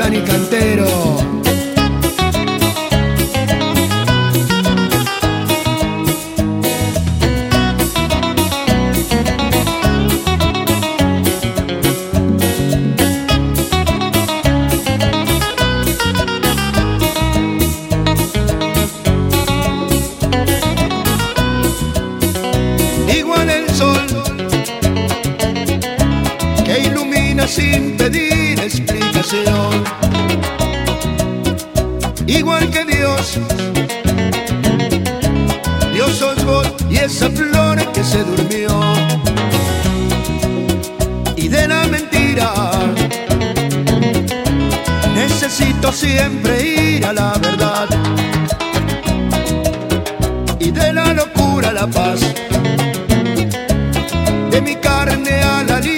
Dani Cantero. Igual el sol que ilumina sin pedir explicación, igual que Dios, Dios sos vos y esa flor que se durmió. Y de la mentira necesito siempre ir a la verdad, y de la locura la paz, de mi carne a la libertad.